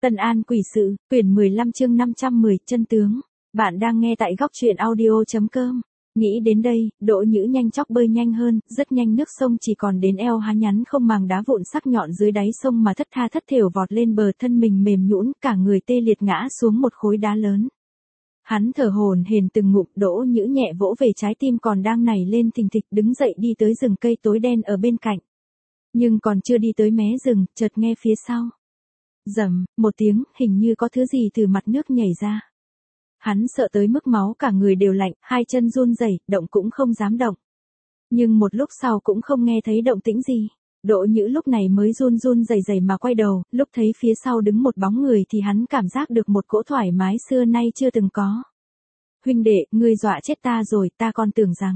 Tân An Quỷ Sự, quyển 15 chương 510, chân tướng. Bạn đang nghe tại góc truyện audio.com. Nghĩ đến đây, Đỗ Nhữ nhanh chóng bơi nhanh hơn, rất nhanh nước sông chỉ còn đến eo, há nhắn không màng đá vụn sắc nhọn dưới đáy sông mà thất tha thất thểu vọt lên bờ, thân mình mềm nhũn, cả người tê liệt ngã xuống một khối đá lớn. Hắn thở hổn hển từng ngụm, Đỗ Nhữ nhẹ vỗ về trái tim còn đang nảy lên thình thịch, đứng dậy đi tới rừng cây tối đen ở bên cạnh. Nhưng còn chưa đi tới mé rừng, chợt nghe phía sau. Rầm, một tiếng, hình như có thứ gì từ mặt nước nhảy ra. Hắn sợ tới mức máu cả người đều lạnh, hai chân run rẩy, động cũng không dám động. Nhưng một lúc sau cũng không nghe thấy động tĩnh gì. Đỗ Nhữ lúc này mới run run rẩy rẩy mà quay đầu, lúc thấy phía sau đứng một bóng người thì hắn cảm giác được một cỗ thoải mái xưa nay chưa từng có. Huynh đệ, ngươi dọa chết ta rồi, ta còn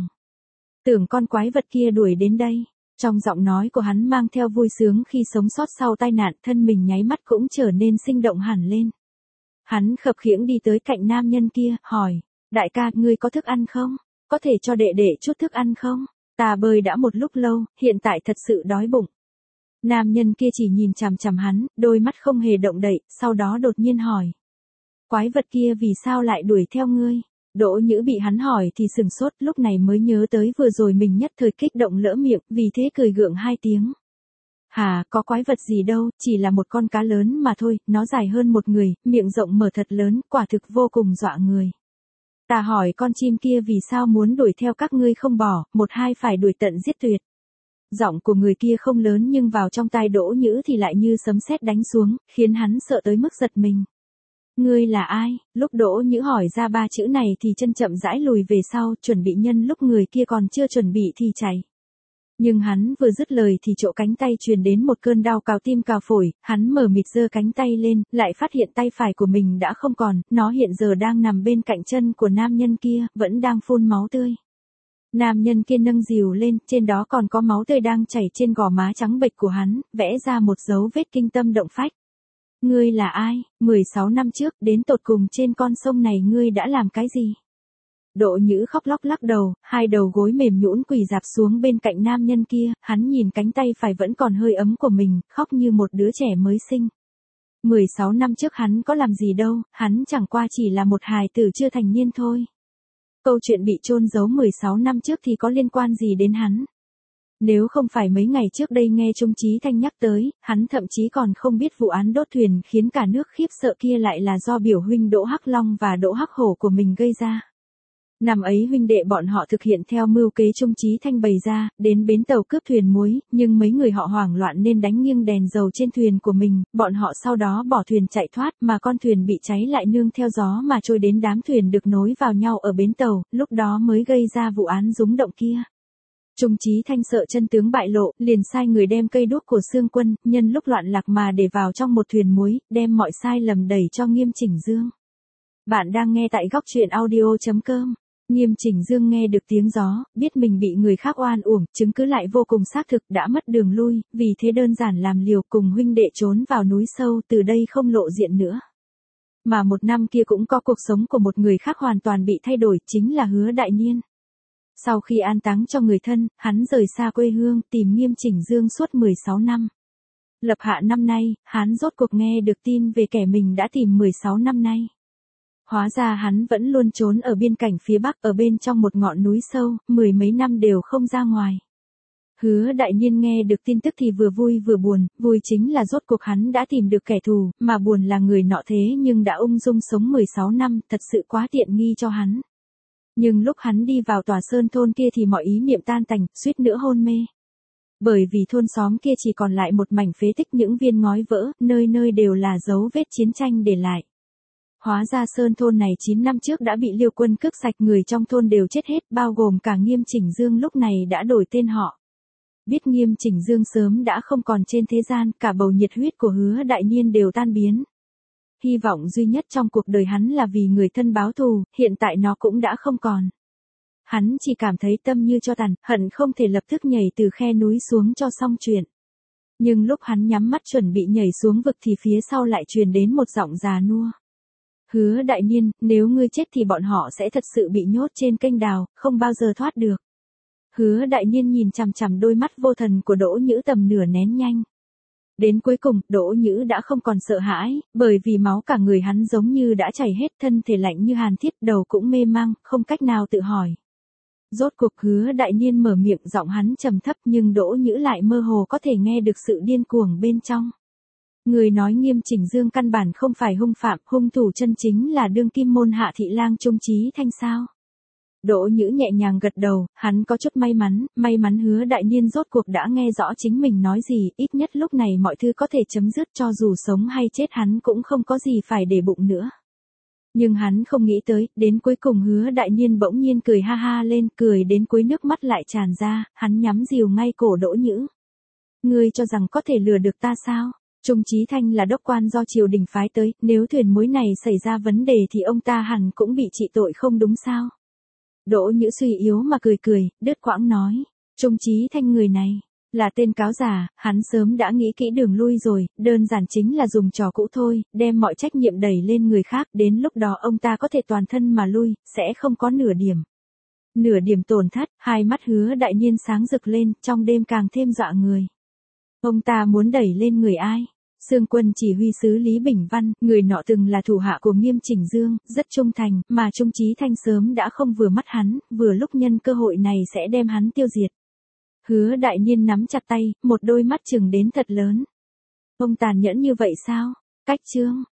tưởng con quái vật kia đuổi đến đây. Trong giọng nói của hắn mang theo vui sướng khi sống sót sau tai nạn, thân mình nháy mắt cũng trở nên sinh động hẳn lên. Hắn khập khiễng đi tới cạnh nam nhân kia, hỏi, đại ca, ngươi có thức ăn không? Có thể cho đệ đệ chút thức ăn không? Ta bơi đã một lúc lâu, hiện tại thật sự đói bụng. Nam nhân kia chỉ nhìn chằm chằm hắn, đôi mắt không hề động đậy, sau đó đột nhiên hỏi. Quái vật kia vì sao lại đuổi theo ngươi? Đỗ Nhữ bị hắn hỏi thì sừng sốt, lúc này mới nhớ tới vừa rồi mình nhất thời kích động lỡ miệng, vì thế cười gượng hai tiếng. Hà, có quái vật gì đâu, chỉ là một con cá lớn mà thôi, nó dài hơn một người, miệng rộng mở thật lớn, quả thực vô cùng dọa người. Ta hỏi con chim kia vì sao muốn đuổi theo các ngươi không bỏ, một hai phải đuổi tận giết tuyệt. Giọng của người kia không lớn nhưng vào trong tai Đỗ Nhữ thì lại như sấm sét đánh xuống, khiến hắn sợ tới mức giật mình. Ngươi là ai? Lúc Đỗ Nhữ hỏi ra ba chữ này thì chân chậm rãi lùi về sau, chuẩn bị nhân lúc người kia còn chưa chuẩn bị thì chạy. Nhưng hắn vừa dứt lời thì chỗ cánh tay truyền đến một cơn đau cào tim cào phổi, hắn mờ mịt giơ cánh tay lên, lại phát hiện tay phải của mình đã không còn, nó hiện giờ đang nằm bên cạnh chân của nam nhân kia, vẫn đang phun máu tươi. Nam nhân kia nâng dìu lên, trên đó còn có máu tươi đang chảy trên gò má trắng bệch của hắn, vẽ ra một dấu vết kinh tâm động phách. Ngươi là ai? 16 năm trước, đến tột cùng trên con sông này ngươi đã làm cái gì? Đỗ Nhữ khóc lóc lắc đầu, hai đầu gối mềm nhũn quỳ rạp xuống bên cạnh nam nhân kia, hắn nhìn cánh tay phải vẫn còn hơi ấm của mình, khóc như một đứa trẻ mới sinh. 16 năm trước hắn có làm gì đâu, hắn chẳng qua chỉ là một hài tử chưa thành niên thôi. Câu chuyện bị chôn giấu 16 năm trước thì có liên quan gì đến hắn? Nếu không phải mấy ngày trước đây nghe Trung Chí Thanh nhắc tới, hắn thậm chí còn không biết vụ án đốt thuyền khiến cả nước khiếp sợ kia lại là do biểu huynh Đỗ Hắc Long và Đỗ Hắc Hổ của mình gây ra. Năm ấy huynh đệ bọn họ thực hiện theo mưu kế Trung Chí Thanh bày ra, đến bến tàu cướp thuyền muối, nhưng mấy người họ hoảng loạn nên đánh nghiêng đèn dầu trên thuyền của mình, bọn họ sau đó bỏ thuyền chạy thoát mà con thuyền bị cháy lại nương theo gió mà trôi đến đám thuyền được nối vào nhau ở bến tàu, lúc đó mới gây ra vụ án rúng động kia. Trung Chí Thanh sợ chân tướng bại lộ, liền sai người đem cây đuốc của Xương Quân, nhân lúc loạn lạc mà để vào trong một thuyền muối, đem mọi sai lầm đẩy cho Nghiêm Chỉnh Dương. Bạn đang nghe tại góc truyện audio.com. Nghiêm Chỉnh Dương nghe được tiếng gió, biết mình bị người khác oan uổng, chứng cứ lại vô cùng xác thực, đã mất đường lui, vì thế đơn giản làm liều cùng huynh đệ trốn vào núi sâu, từ đây không lộ diện nữa. Mà một năm kia cũng có cuộc sống của một người khác hoàn toàn bị thay đổi, chính là Hứa Đại Niên. Sau khi an táng cho người thân, hắn rời xa quê hương, tìm Nghiêm Chỉnh Dương suốt 16 năm. Lập hạ năm nay, hắn rốt cuộc nghe được tin về kẻ mình đã tìm 16 năm nay. Hóa ra hắn vẫn luôn trốn ở biên cảnh phía Bắc, ở bên trong một ngọn núi sâu, 10 mấy năm đều không ra ngoài. Hứa Đại Niên nghe được tin tức thì vừa vui vừa buồn, vui chính là rốt cuộc hắn đã tìm được kẻ thù, mà buồn là người nọ thế nhưng đã ung dung sống 16 năm, thật sự quá tiện nghi cho hắn. Nhưng lúc hắn đi vào tòa sơn thôn kia thì mọi ý niệm tan tành, suýt nữa hôn mê. Bởi vì thôn xóm kia chỉ còn lại một mảnh phế tích, những viên ngói vỡ, nơi nơi đều là dấu vết chiến tranh để lại. Hóa ra sơn thôn này 9 năm trước đã bị Liêu quân cướp sạch, người trong thôn đều chết hết, bao gồm cả Nghiêm Chỉnh Dương lúc này đã đổi tên họ. Biết Nghiêm Chỉnh Dương sớm đã không còn trên thế gian, cả bầu nhiệt huyết của Hứa Đại Niên đều tan biến. Hy vọng duy nhất trong cuộc đời hắn là vì người thân báo thù, hiện tại nó cũng đã không còn. Hắn chỉ cảm thấy tâm như tro tàn, hận không thể lập tức nhảy từ khe núi xuống cho xong chuyện. Nhưng lúc hắn nhắm mắt chuẩn bị nhảy xuống vực thì phía sau lại truyền đến một giọng già nua. Hứa Đại Niên, nếu ngươi chết thì bọn họ sẽ thật sự bị nhốt trên kênh đào, không bao giờ thoát được. Hứa Đại Niên nhìn chằm chằm đôi mắt vô thần của Đỗ Nhữ tầm nửa nén nhanh. Đến cuối cùng, Đỗ Nhữ đã không còn sợ hãi, bởi vì máu cả người hắn giống như đã chảy hết, thân thể lạnh như hàn thiết, đầu cũng mê mang, không cách nào tự hỏi. Rốt cuộc Hứa Đại Niên mở miệng, giọng hắn trầm thấp nhưng Đỗ Nhữ lại mơ hồ có thể nghe được sự điên cuồng bên trong. Người nói Nghiêm Chỉnh Dương căn bản không phải hung phạm, hung thủ chân chính là đương kim môn hạ thị lang Trung Chí Thanh sao? Đỗ Nhữ nhẹ nhàng gật đầu, hắn có chút may mắn Hứa Đại Niên rốt cuộc đã nghe rõ chính mình nói gì, ít nhất lúc này mọi thứ có thể chấm dứt, cho dù sống hay chết hắn cũng không có gì phải để bụng nữa. Nhưng hắn không nghĩ tới, đến cuối cùng Hứa Đại Niên bỗng nhiên cười ha ha lên, cười đến cuối nước mắt lại tràn ra, hắn nhắm rìu ngay cổ Đỗ Nhữ. Ngươi cho rằng có thể lừa được ta sao? Trung Chí Thanh là đốc quan do triều đình phái tới, nếu thuyền mối này xảy ra vấn đề thì ông ta hẳn cũng bị trị tội không đúng sao? Đỗ Nhữ suy yếu mà cười, đứt quãng nói. Trung Chí Thanh người này, là tên cáo giả, hắn sớm đã nghĩ kỹ đường lui rồi, đơn giản chính là dùng trò cũ thôi, đem mọi trách nhiệm đẩy lên người khác, đến lúc đó ông ta có thể toàn thân mà lui, sẽ không có nửa điểm tổn thất. Hai mắt Hứa Đại Niên sáng rực lên, trong đêm càng thêm dọa người. Ông ta muốn đẩy lên người ai? Xương Quân chỉ huy sứ Lý Bình Văn, người nọ từng là thủ hạ của Nghiêm Chỉnh Dương, rất trung thành, mà Trung Chí Thanh sớm đã không vừa mắt hắn, vừa lúc nhân cơ hội này sẽ đem hắn tiêu diệt. Hứa Đại Niên nắm chặt tay, một đôi mắt trừng đến thật lớn. Ông tàn nhẫn như vậy sao? Cách chương